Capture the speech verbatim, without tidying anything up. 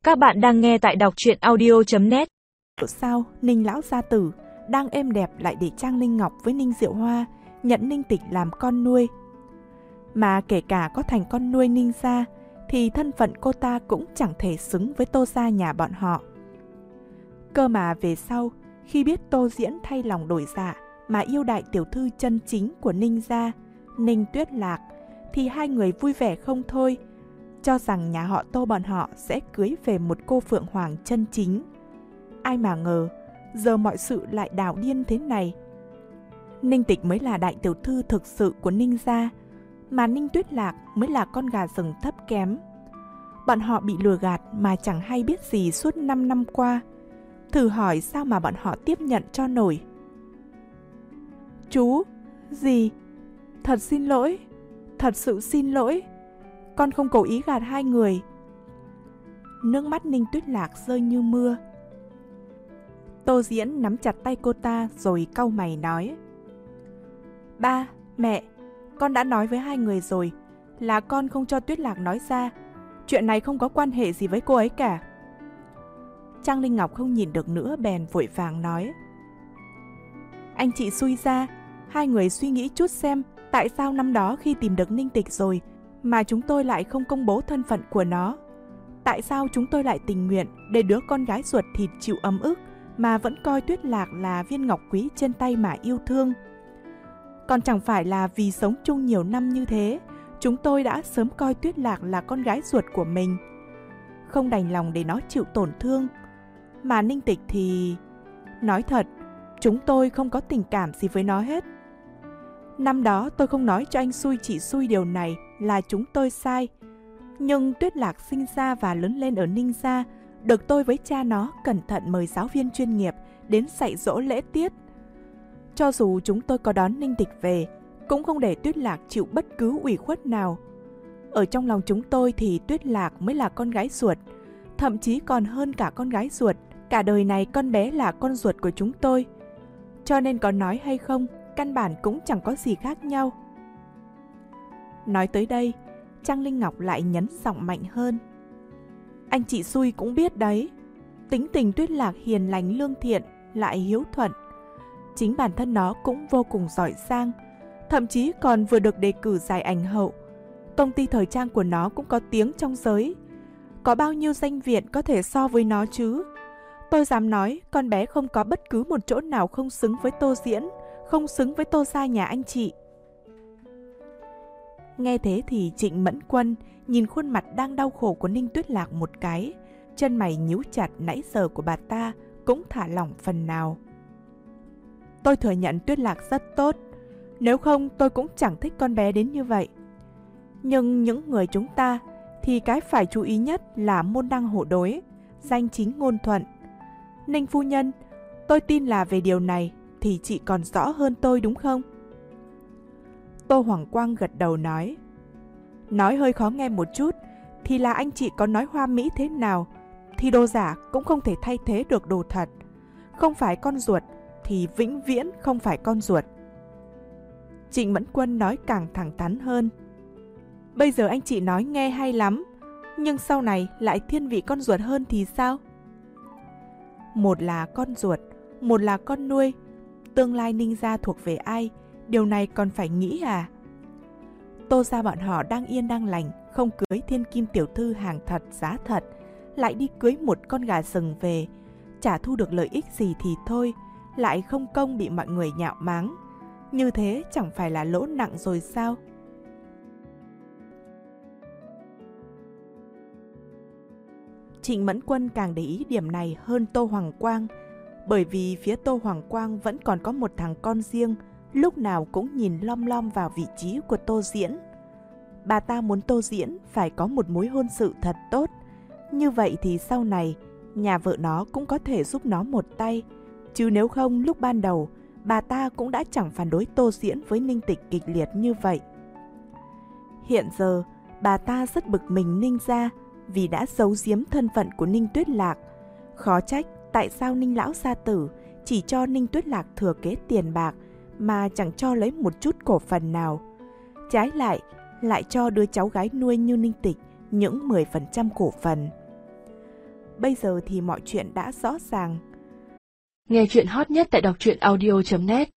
Các bạn đang nghe tại đọc truyện audio chấm net. Sao Ninh lão gia tử đang êm đẹp lại để Trang Linh Ngọc với Ninh Diệu Hoa nhận Ninh Tịch làm con nuôi. Mà kể cả có thành con nuôi Ninh gia thì thân phận cô ta cũng chẳng thể xứng với Tô gia nhà bọn họ. Cơ mà về sau, khi biết Tô Diễn thay lòng đổi dạ mà yêu đại tiểu thư chân chính của Ninh gia, Ninh Tuyết Lạc, thì hai người vui vẻ không thôi, cho rằng nhà họ Tô bọn họ sẽ cưới về một cô phượng hoàng chân chính. Ai mà ngờ, giờ mọi sự lại đảo điên thế này. Ninh Tịch mới là đại tiểu thư thực sự của Ninh gia, mà Ninh Tuyết Lạc mới là con gà rừng thấp kém. Bọn họ bị lừa gạt mà chẳng hay biết gì suốt năm năm qua. Thử hỏi sao mà bọn họ tiếp nhận cho nổi. Chú, dì, thật xin lỗi, thật sự xin lỗi. Con không cố ý gạt hai người. Nước mắt Ninh Tuyết Lạc rơi như mưa. Tô Diễn nắm chặt tay cô ta rồi cau mày nói: Ba, mẹ, con đã nói với hai người rồi là con không cho Tuyết Lạc nói ra. Chuyện này không có quan hệ gì với cô ấy cả. Trang Linh Ngọc không nhìn được nữa bèn vội vàng nói: Anh chị xui ra, hai người suy nghĩ chút xem tại sao năm đó khi tìm được Ninh Tịch rồi mà chúng tôi lại không công bố thân phận của nó. Tại sao chúng tôi lại tình nguyện để đứa con gái ruột thịt chịu ấm ức mà vẫn coi Tuyết Lạc là viên ngọc quý trên tay mà yêu thương. Còn chẳng phải là vì sống chung nhiều năm như thế, chúng tôi đã sớm coi Tuyết Lạc là con gái ruột của mình, không đành lòng để nó chịu tổn thương. Mà Ninh Tịch thì... Nói thật, chúng tôi không có tình cảm gì với nó hết. Năm đó tôi không nói cho anh xui chị xui điều này là chúng tôi sai. Nhưng Tuyết Lạc sinh ra và lớn lên ở Ninh gia, được tôi với cha nó cẩn thận mời giáo viên chuyên nghiệp đến dạy dỗ lễ tiết. Cho dù chúng tôi có đón Ninh Tịch về, cũng không để Tuyết Lạc chịu bất cứ ủy khuất nào. Ở trong lòng chúng tôi thì Tuyết Lạc mới là con gái ruột, thậm chí còn hơn cả con gái ruột. Cả đời này con bé là con ruột của chúng tôi. Cho nên có nói hay không, căn bản cũng chẳng có gì khác nhau. Nói tới đây, Trang Linh Ngọc lại nhấn giọng mạnh hơn: Anh chị xui cũng biết đấy, tính tình Tuyết Lạc hiền lành lương thiện, lại hiếu thuận. Chính bản thân nó cũng vô cùng giỏi giang, thậm chí còn vừa được đề cử giải ảnh hậu. Công ty thời trang của nó cũng có tiếng trong giới. Có bao nhiêu danh viện có thể so với nó chứ? Tôi dám nói con bé không có bất cứ một chỗ nào không xứng với Tô Diễn, không xứng với Tô gia nhà anh chị. Nghe thế thì Trịnh Mẫn Quân nhìn khuôn mặt đang đau khổ của Ninh Tuyết Lạc một cái, chân mày nhíu chặt nãy giờ của bà ta cũng thả lỏng phần nào. Tôi thừa nhận Tuyết Lạc rất tốt, nếu không tôi cũng chẳng thích con bé đến như vậy. Nhưng những người chúng ta thì cái phải chú ý nhất là môn đăng hộ đối, danh chính ngôn thuận. Ninh phu nhân, tôi tin là về điều này thì chị còn rõ hơn tôi đúng không? Tô Hoàng Quang gật đầu nói: Nói hơi khó nghe một chút thì là anh chị có nói hoa mỹ thế nào thì đồ giả cũng không thể thay thế được đồ thật. Không phải con ruột thì vĩnh viễn không phải con ruột. Trịnh Mẫn Quân nói càng thẳng thắn hơn: Bây giờ anh chị nói nghe hay lắm, nhưng sau này lại thiên vị con ruột hơn thì sao? Một là con ruột, một là con nuôi. Tương lai Ninh gia thuộc về ai, điều này còn phải nghĩ à? Tô gia bọn họ đang yên đang lành, không cưới thiên kim tiểu thư hàng thật giá thật, lại đi cưới một con gà rừng về, chả thu được lợi ích gì thì thôi, lại không công bị mọi người nhạo mắng. Như thế chẳng phải là lỗ nặng rồi sao? Trịnh Mẫn Quân càng để ý điểm này hơn Tô Hoàng Quang, bởi vì phía Tô Hoàng Quang vẫn còn có một thằng con riêng, lúc nào cũng nhìn lom lom vào vị trí của Tô Diễn. Bà ta muốn Tô Diễn phải có một mối hôn sự thật tốt, như vậy thì sau này nhà vợ nó cũng có thể giúp nó một tay, chứ nếu không lúc ban đầu bà ta cũng đã chẳng phản đối Tô Diễn với Ninh Tịch kịch liệt như vậy. Hiện giờ bà ta rất bực mình Ninh gia vì đã giấu giếm thân phận của Ninh Tuyết Lạc. Khó trách tại sao Ninh lão gia tử chỉ cho Ninh Tuyết Lạc thừa kế tiền bạc mà chẳng cho lấy một chút cổ phần nào. Trái lại, lại cho đứa cháu gái nuôi như Ninh Tịch những mười phần trăm cổ phần. Bây giờ thì mọi chuyện đã rõ ràng. Nghe chuyện hot nhất tại đọc truyện audio chấm net.